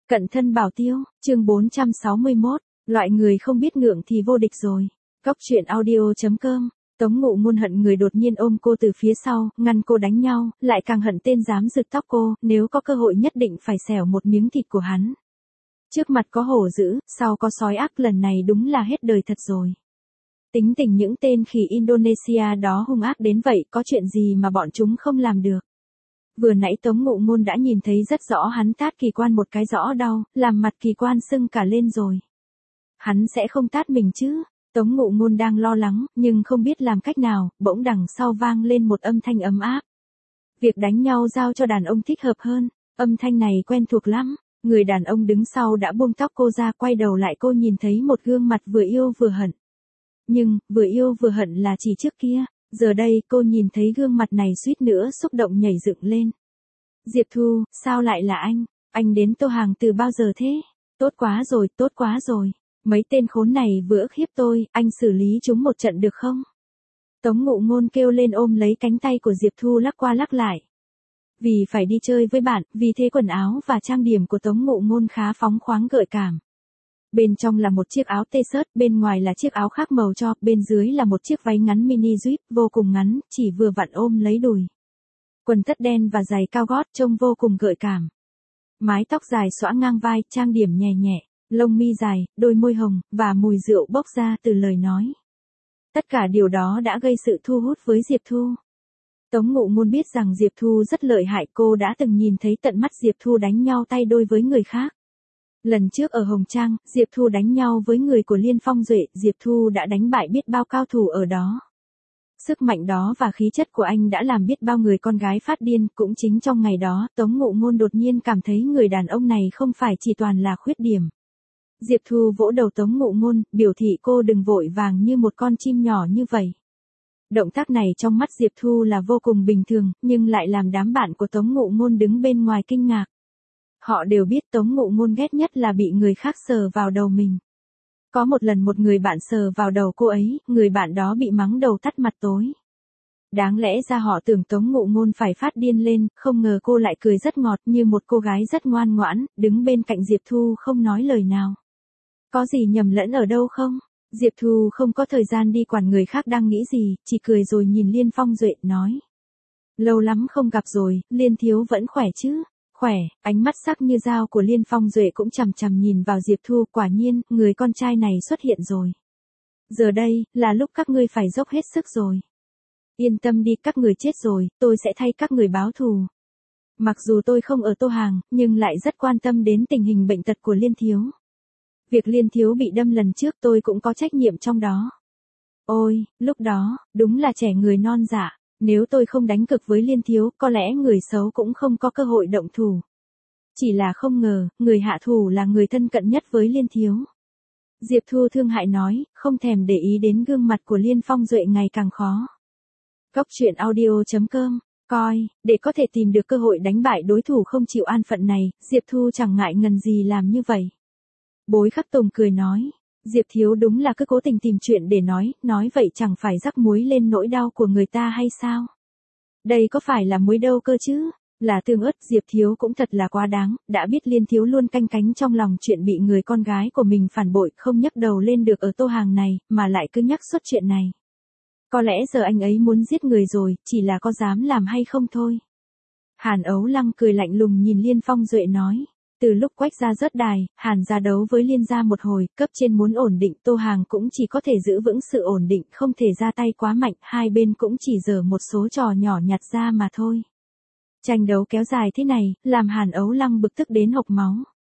Cận thân bảo tiêu, chương 461, loại người không biết ngượng thì vô địch rồi. Góc truyện audio.com. Tống Ngụ Ngôn hận người đột nhiên ôm cô từ phía sau, ngăn cô đánh nhau, lại càng hận tên dám giật tóc cô, nếu có cơ hội nhất định phải xẻo một miếng thịt của hắn. Trước mặt có hổ dữ, sau có sói ác, lần này đúng là hết đời thật rồi. Tính tình những tên khỉ Indonesia đó hung ác đến vậy, có chuyện gì mà bọn chúng không làm được. Vừa nãy Tống Ngụ Ngôn đã nhìn thấy rất rõ hắn tát Kỳ Quan một cái rõ đau, làm mặt Kỳ Quan sưng cả lên rồi. Hắn sẽ không tát mình chứ? Tống Ngụ Ngôn đang lo lắng, nhưng không biết làm cách nào, bỗng đằng sau vang lên một âm thanh ấm áp. Việc đánh nhau giao cho đàn ông thích hợp hơn, âm thanh này quen thuộc lắm. Người đàn ông đứng sau đã buông tóc cô ra, quay đầu lại cô nhìn thấy một gương mặt vừa yêu vừa hận. Nhưng, vừa yêu vừa hận là chỉ trước kia. Giờ đây cô nhìn thấy gương mặt này suýt nữa xúc động nhảy dựng lên. Diệp Thu, sao lại là anh? Anh đến Tô Hàng từ bao giờ thế? Tốt quá rồi. Mấy tên khốn này vừa ức hiếp tôi, anh xử lý chúng một trận được không? Tống Ngụ Ngôn kêu lên ôm lấy cánh tay của Diệp Thu lắc qua lắc lại. Vì phải đi chơi với bạn, vì thế quần áo và trang điểm của Tống Ngụ Ngôn khá phóng khoáng gợi cảm. Bên trong là một chiếc áo t-shirt, bên ngoài là chiếc áo khác màu cho, bên dưới là một chiếc váy ngắn mini zip, vô cùng ngắn, chỉ vừa vặn ôm lấy đùi. Quần tất đen và giày cao gót trông vô cùng gợi cảm. Mái tóc dài xõa ngang vai, trang điểm nhẹ nhẹ, lông mi dài, đôi môi hồng, và mùi rượu bốc ra từ lời nói. Tất cả điều đó đã gây sự thu hút với Diệp Thu. Tống Ngụ Ngôn biết rằng Diệp Thu rất lợi hại, cô đã từng nhìn thấy tận mắt Diệp Thu đánh nhau tay đôi với người khác. Lần trước ở Hồng Trang, Diệp Thu đánh nhau với người của Liên Phong Duệ, Diệp Thu đã đánh bại biết bao cao thủ ở đó. Sức mạnh đó và khí chất của anh đã làm biết bao người con gái phát điên, cũng chính trong ngày đó, Tống Ngụ Ngôn đột nhiên cảm thấy người đàn ông này không phải chỉ toàn là khuyết điểm. Diệp Thu vỗ đầu Tống Ngụ Ngôn, biểu thị cô đừng vội vàng như một con chim nhỏ như vậy. Động tác này trong mắt Diệp Thu là vô cùng bình thường, nhưng lại làm đám bạn của Tống Ngụ Ngôn đứng bên ngoài kinh ngạc. Họ đều biết Tống Ngụ Ngôn ghét nhất là bị người khác sờ vào đầu mình. Có một lần một người bạn sờ vào đầu cô ấy, người bạn đó bị mắng đầu tắt mặt tối. Đáng lẽ ra họ tưởng Tống Ngụ Ngôn phải phát điên lên, không ngờ cô lại cười rất ngọt như một cô gái rất ngoan ngoãn, đứng bên cạnh Diệp Thu không nói lời nào. Có gì nhầm lẫn ở đâu không? Diệp Thu không có thời gian đi quản người khác đang nghĩ gì, chỉ cười rồi nhìn Liên Phong Duệ, nói. Lâu lắm không gặp rồi, Liên thiếu vẫn khỏe chứ? Khỏe, ánh mắt sắc như dao của Liên Phong Duệ cũng chằm chằm nhìn vào Diệp Thu, quả nhiên, người con trai này xuất hiện rồi. Giờ đây, là lúc các ngươi phải dốc hết sức rồi. Yên tâm đi, các người chết rồi, tôi sẽ thay các người báo thù. Mặc dù tôi không ở Tô Hàng, nhưng lại rất quan tâm đến tình hình bệnh tật của Liên thiếu. Việc Liên thiếu bị đâm lần trước tôi cũng có trách nhiệm trong đó. Ôi, lúc đó, đúng là trẻ người non dạ. Nếu tôi không đánh cực với Liên thiếu, có lẽ người xấu cũng không có cơ hội động thủ. Chỉ là không ngờ, người hạ thủ là người thân cận nhất với Liên thiếu. Diệp Thu thương hại nói, không thèm để ý đến gương mặt của Liên Phong Duệ ngày càng khó. Góc truyện audio.com, coi, để có thể tìm được cơ hội đánh bại đối thủ không chịu an phận này, Diệp Thu chẳng ngại ngần gì làm như vậy. Bối Khắc Tùng cười nói. Diệp thiếu đúng là cứ cố tình tìm chuyện để nói vậy chẳng phải rắc muối lên nỗi đau của người ta hay sao? Đây có phải là muối đâu cơ chứ? Là tương ớt, Diệp thiếu cũng thật là quá đáng, đã biết Liên thiếu luôn canh cánh trong lòng chuyện bị người con gái của mình phản bội, không nhấc đầu lên được ở Tô Hàng này, mà lại cứ nhắc suốt chuyện này. Có lẽ giờ anh ấy muốn giết người rồi, chỉ là có dám làm hay không thôi. Hàn Ấu Lăng cười lạnh lùng nhìn Liên Phong Duệ nói. Từ lúc Quách gia rớt đài, Hàn gia đấu với Liên gia một hồi, cấp trên muốn ổn định, Tô Hàng cũng chỉ có thể giữ vững sự ổn định, không thể ra tay quá mạnh, hai bên cũng chỉ giở một số trò nhỏ nhặt ra mà thôi. Tranh đấu kéo dài thế này, làm Hàn Ấu Lăng bực tức đến hộc máu.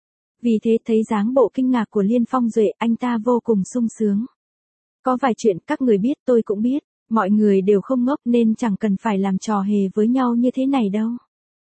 Vì thế thấy dáng bộ kinh ngạc của Liên Phong Duệ, anh ta vô cùng sung sướng. Có vài chuyện các người biết tôi cũng biết, mọi người đều không ngốc nên chẳng cần phải làm trò hề với nhau như thế này đâu.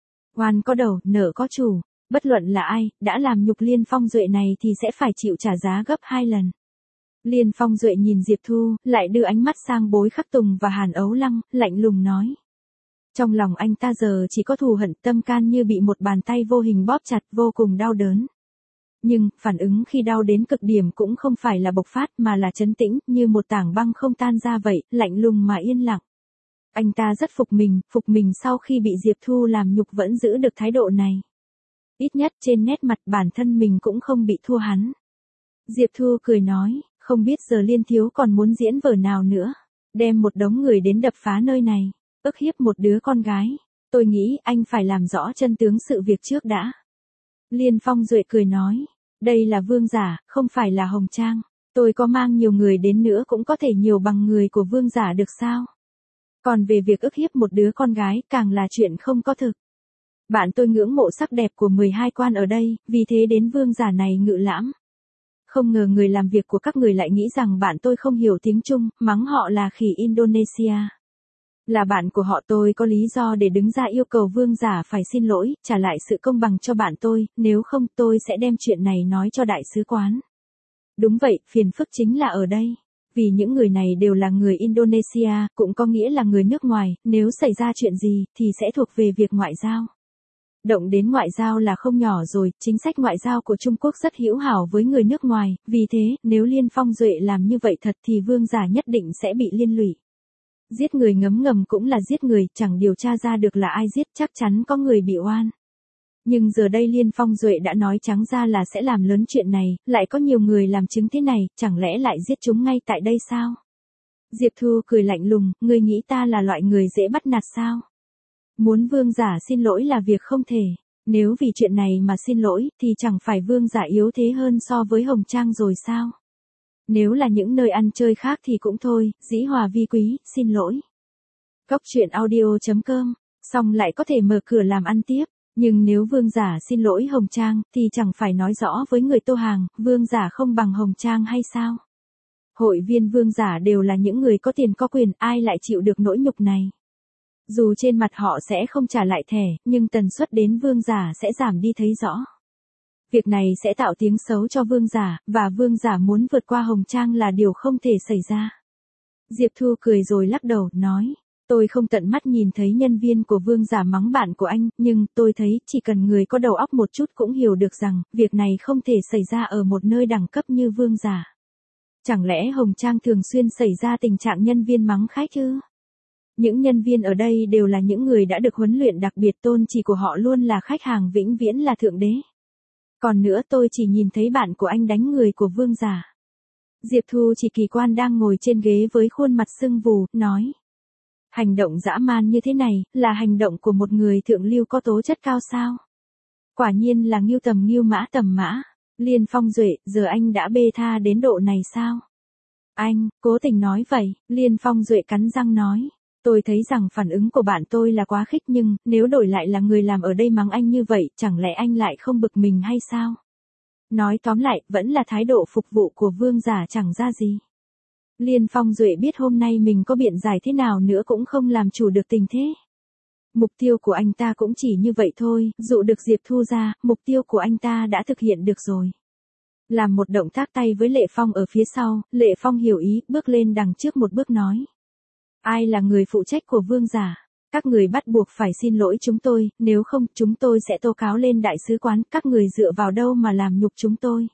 Oan có đầu, nợ có chủ. Bất luận là ai, đã làm nhục Liên Phong Duệ này thì sẽ phải chịu trả giá gấp 2 lần. Liên Phong Duệ nhìn Diệp Thu, lại đưa ánh mắt sang Bối Khắc Tùng và Hàn Ấu Lăng, lạnh lùng nói. Trong lòng anh ta giờ chỉ có thù hận, tâm can như bị một bàn tay vô hình bóp chặt, vô cùng đau đớn. Nhưng, phản ứng khi đau đến cực điểm cũng không phải là bộc phát mà là trấn tĩnh, như một tảng băng không tan ra vậy, lạnh lùng mà yên lặng. Anh ta rất phục mình sau khi bị Diệp Thu làm nhục vẫn giữ được thái độ này. Ít nhất trên nét mặt bản thân mình cũng không bị thua hắn. Diệp Thu cười nói, không biết giờ Liên thiếu còn muốn diễn vở nào nữa. Đem một đống người đến đập phá nơi này, ức hiếp một đứa con gái. Tôi nghĩ anh phải làm rõ chân tướng sự việc trước đã. Liên Phong Duệ cười nói, đây là Vương Giả, không phải là Hồng Trang. Tôi có mang nhiều người đến nữa cũng có thể nhiều bằng người của Vương Giả được sao? Còn về việc ức hiếp một đứa con gái càng là chuyện không có thực. Bạn tôi ngưỡng mộ sắc đẹp của 12 quan ở đây, vì thế đến Vương Giả này ngự lãm. Không ngờ người làm việc của các người lại nghĩ rằng bạn tôi không hiểu tiếng Trung, mắng họ là khỉ Indonesia. Là bạn của họ, tôi có lý do để đứng ra yêu cầu Vương Giả phải xin lỗi, trả lại sự công bằng cho bạn tôi, nếu không tôi sẽ đem chuyện này nói cho đại sứ quán. Đúng vậy, phiền phức chính là ở đây. Vì những người này đều là người Indonesia, cũng có nghĩa là người nước ngoài, nếu xảy ra chuyện gì, thì sẽ thuộc về việc ngoại giao. Động đến ngoại giao là không nhỏ rồi, chính sách ngoại giao của Trung Quốc rất hữu hảo với người nước ngoài, vì thế, nếu Liên Phong Duệ làm như vậy thật thì Vương Giả nhất định sẽ bị liên lụy. Giết người ngấm ngầm cũng là giết người, chẳng điều tra ra được là ai giết, chắc chắn có người bị oan. Nhưng giờ đây Liên Phong Duệ đã nói trắng ra là sẽ làm lớn chuyện này, lại có nhiều người làm chứng thế này, chẳng lẽ lại giết chúng ngay tại đây sao? Diệp Thu cười lạnh lùng, ngươi nghĩ ta là loại người dễ bắt nạt sao? Muốn Vương Giả xin lỗi là việc không thể. Nếu vì chuyện này mà xin lỗi, thì chẳng phải Vương Giả yếu thế hơn so với Hồng Trang rồi sao? Nếu là những nơi ăn chơi khác thì cũng thôi, dĩ hòa vi quý, xin lỗi. Cóc truyện audio.com, xong lại có thể mở cửa làm ăn tiếp. Nhưng nếu Vương Giả xin lỗi Hồng Trang, thì chẳng phải nói rõ với người Tô Hàng, Vương Giả không bằng Hồng Trang hay sao? Hội viên Vương Giả đều là những người có tiền có quyền, ai lại chịu được nỗi nhục này? Dù trên mặt họ sẽ không trả lại thẻ, nhưng tần suất đến Vương Giả sẽ giảm đi thấy rõ. Việc này sẽ tạo tiếng xấu cho Vương Giả, và Vương Giả muốn vượt qua Hồng Trang là điều không thể xảy ra. Diệp Thu cười rồi lắc đầu, nói, tôi không tận mắt nhìn thấy nhân viên của Vương Giả mắng bạn của anh, nhưng tôi thấy chỉ cần người có đầu óc một chút cũng hiểu được rằng, việc này không thể xảy ra ở một nơi đẳng cấp như Vương Giả. Chẳng lẽ Hồng Trang thường xuyên xảy ra tình trạng nhân viên mắng khách ư? Những nhân viên ở đây đều là những người đã được huấn luyện đặc biệt, tôn chỉ của họ luôn là khách hàng vĩnh viễn là thượng đế. Còn nữa tôi chỉ nhìn thấy bạn của anh đánh người của Vương Giả. Diệp Thu chỉ kỳ quan đang ngồi trên ghế với khuôn mặt sưng vù, nói. Hành động dã man như thế này, là hành động của một người thượng lưu có tố chất cao sao? Quả nhiên là ngưu tầm mã. Liên Phong Duệ, giờ anh đã bê tha đến độ này sao? Anh, cố tình nói vậy, Liên Phong Duệ cắn răng nói. Tôi thấy rằng phản ứng của bạn tôi là quá khích, nhưng, nếu đổi lại là người làm ở đây mắng anh như vậy, chẳng lẽ anh lại không bực mình hay sao? Nói tóm lại, vẫn là thái độ phục vụ của Vương Giả chẳng ra gì. Liên Phong Duệ biết hôm nay mình có biện giải thế nào nữa cũng không làm chủ được tình thế. Mục tiêu của anh ta cũng chỉ như vậy thôi, dụ được Diệp Thu ra, mục tiêu của anh ta đã thực hiện được rồi. Làm một động tác tay với Lệ Phong ở phía sau, Lệ Phong hiểu ý, bước lên đằng trước một bước nói. Ai là người phụ trách của Vương Giả? Các người bắt buộc phải xin lỗi chúng tôi, nếu không, chúng tôi sẽ tố cáo lên đại sứ quán, các người dựa vào đâu mà làm nhục chúng tôi?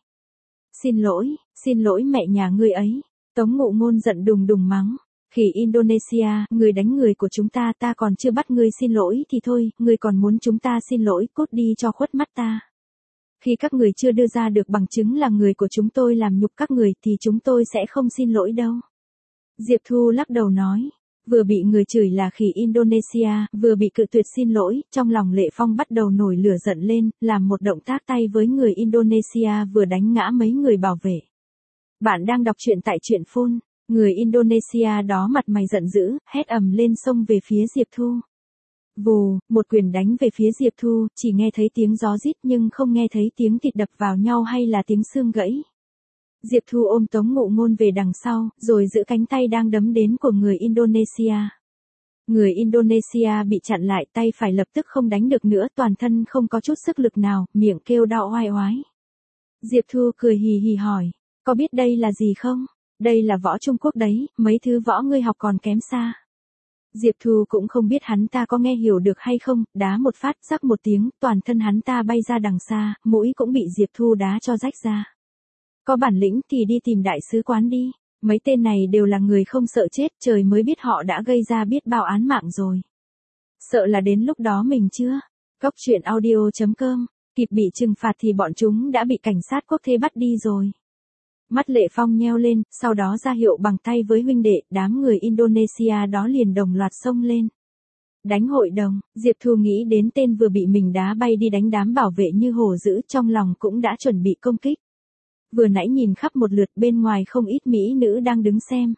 Xin lỗi mẹ nhà ngươi ấy. Tống Ngụ Ngôn giận đùng đùng mắng. Khỉ Indonesia, người đánh người của chúng ta, ta còn chưa bắt ngươi xin lỗi thì thôi, ngươi còn muốn chúng ta xin lỗi, cút đi cho khuất mắt ta. Khi các người chưa đưa ra được bằng chứng là người của chúng tôi làm nhục các người thì chúng tôi sẽ không xin lỗi đâu. Diệp Thu lắc đầu nói. Vừa bị người chửi là khỉ Indonesia, vừa bị cự tuyệt xin lỗi, trong lòng Lệ Phong bắt đầu nổi lửa giận lên, làm một động tác tay với người Indonesia vừa đánh ngã mấy người bảo vệ. Bạn đang đọc truyện tại truyện phone. Người Indonesia đó mặt mày giận dữ, hét ầm lên xông về phía Diệp Thu. Vù, một quyền đánh về phía Diệp Thu, chỉ nghe thấy tiếng gió rít nhưng không nghe thấy tiếng thịt đập vào nhau hay là tiếng xương gãy. Diệp Thu ôm Tống Ngụ Ngôn về đằng sau, rồi giữ cánh tay đang đấm đến của người Indonesia. Người Indonesia bị chặn lại, tay phải lập tức không đánh được nữa, toàn thân không có chút sức lực nào, miệng kêu đau oai oái. Diệp Thu cười hì hì hỏi, có biết đây là gì không? Đây là võ Trung Quốc đấy, mấy thứ võ ngươi học còn kém xa. Diệp Thu cũng không biết hắn ta có nghe hiểu được hay không, đá một phát, rắc một tiếng, toàn thân hắn ta bay ra đằng xa, mũi cũng bị Diệp Thu đá cho rách ra. Có bản lĩnh thì đi tìm đại sứ quán đi, mấy tên này đều là người không sợ chết, trời mới biết họ đã gây ra biết bao án mạng rồi. Sợ là đến lúc đó mình chưa? Cóc truyện audio.com Kịp bị trừng phạt thì bọn chúng đã bị cảnh sát quốc tế bắt đi rồi. Mắt Lệ Phong nheo lên, sau đó ra hiệu bằng tay với huynh đệ, đám người Indonesia đó liền đồng loạt xông lên. Đánh hội đồng, Diệp Thu nghĩ đến tên vừa bị mình đá bay đi đánh đám bảo vệ như hổ dữ, trong lòng cũng đã chuẩn bị công kích. Vừa nãy nhìn khắp một lượt bên ngoài không ít mỹ nữ đang đứng xem.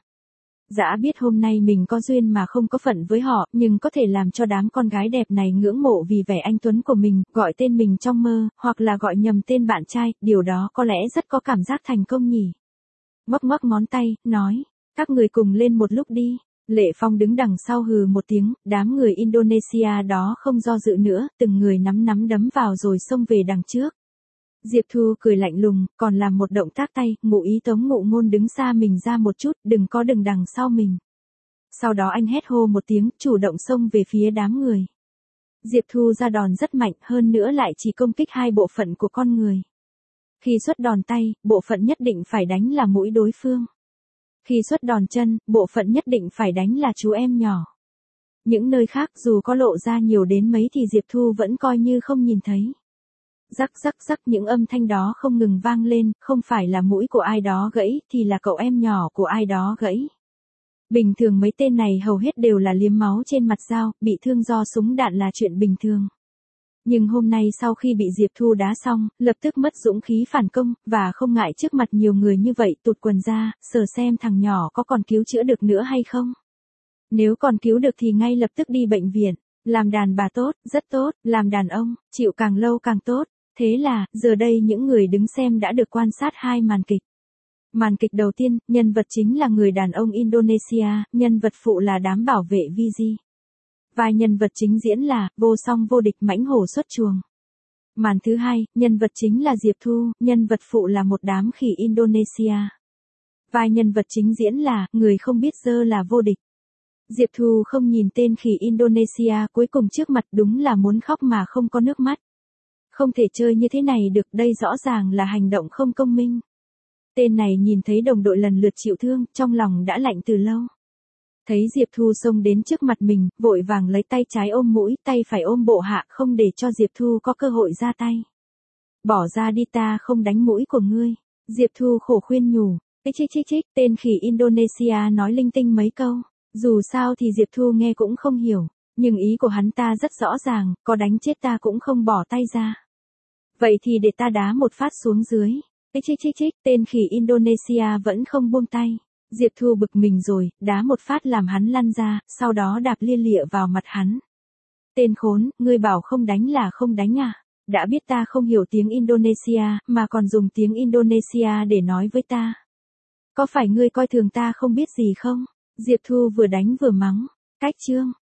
Dã biết hôm nay mình có duyên mà không có phận với họ, nhưng có thể làm cho đám con gái đẹp này ngưỡng mộ vì vẻ anh tuấn của mình, gọi tên mình trong mơ, hoặc là gọi nhầm tên bạn trai, điều đó có lẽ rất có cảm giác thành công nhỉ. Ngoắc ngoắc ngón tay, nói, các người cùng lên một lúc đi. Lệ Phong đứng đằng sau hừ một tiếng, đám người Indonesia đó không do dự nữa, từng người nắm nắm đấm vào rồi xông về đằng trước. Diệp Thu cười lạnh lùng, còn làm một động tác tay, ngụ ý Tống Ngụ Ngôn đứng xa mình ra một chút, đừng có đừng đằng sau mình. Sau đó anh hét hô một tiếng, chủ động xông về phía đám người. Diệp Thu ra đòn rất mạnh, hơn nữa lại chỉ công kích hai bộ phận của con người. Khi xuất đòn tay, bộ phận nhất định phải đánh là mũi đối phương. Khi xuất đòn chân, bộ phận nhất định phải đánh là chú em nhỏ. Những nơi khác dù có lộ ra nhiều đến mấy thì Diệp Thu vẫn coi như không nhìn thấy. Rắc rắc rắc, những âm thanh đó không ngừng vang lên, không phải là mũi của ai đó gãy thì là cậu em nhỏ của ai đó gãy. Bình thường mấy tên này hầu hết đều là liếm máu trên mặt dao, bị thương do súng đạn là chuyện bình thường. Nhưng hôm nay sau khi bị Diệp Thu đá xong, lập tức mất dũng khí phản công, và không ngại trước mặt nhiều người như vậy tụt quần ra, sờ xem thằng nhỏ có còn cứu chữa được nữa hay không. Nếu còn cứu được thì ngay lập tức đi bệnh viện. Làm đàn bà tốt, rất tốt, làm đàn ông, chịu càng lâu càng tốt. Thế là, giờ đây những người đứng xem đã được quan sát hai màn kịch. Màn kịch đầu tiên, nhân vật chính là người đàn ông Indonesia, nhân vật phụ là đám bảo vệ Vigi. Vài nhân vật chính diễn là, vô song vô địch mãnh hổ xuất chuồng. Màn thứ hai, nhân vật chính là Diệp Thu, nhân vật phụ là một đám khỉ Indonesia. Vài nhân vật chính diễn là, người không biết dơ là vô địch. Diệp Thu không nhìn tên khỉ Indonesia cuối cùng trước mặt, đúng là muốn khóc mà không có nước mắt. Không thể chơi như thế này được, đây rõ ràng là hành động không công minh. Tên này nhìn thấy đồng đội lần lượt chịu thương, trong lòng đã lạnh từ lâu. Thấy Diệp Thu xông đến trước mặt mình, vội vàng lấy tay trái ôm mũi, tay phải ôm bộ hạ, không để cho Diệp Thu có cơ hội ra tay. Bỏ ra đi, ta không đánh mũi của ngươi. Diệp Thu khổ khuyên nhủ. Chích, tên khỉ Indonesia nói linh tinh mấy câu. Dù sao thì Diệp Thu nghe cũng không hiểu, nhưng ý của hắn ta rất rõ ràng, có đánh chết ta cũng không bỏ tay ra. Vậy thì để ta đá một phát xuống dưới. Chích, tên khỉ Indonesia vẫn không buông tay. Diệp Thu bực mình rồi, đá một phát làm hắn lăn ra, sau đó đạp lia lịa vào mặt hắn. Tên khốn, ngươi bảo không đánh là không đánh à? Đã biết ta không hiểu tiếng Indonesia, mà còn dùng tiếng Indonesia để nói với ta. Có phải ngươi coi thường ta không biết gì không? Diệp Thu vừa đánh vừa mắng. Cách chương.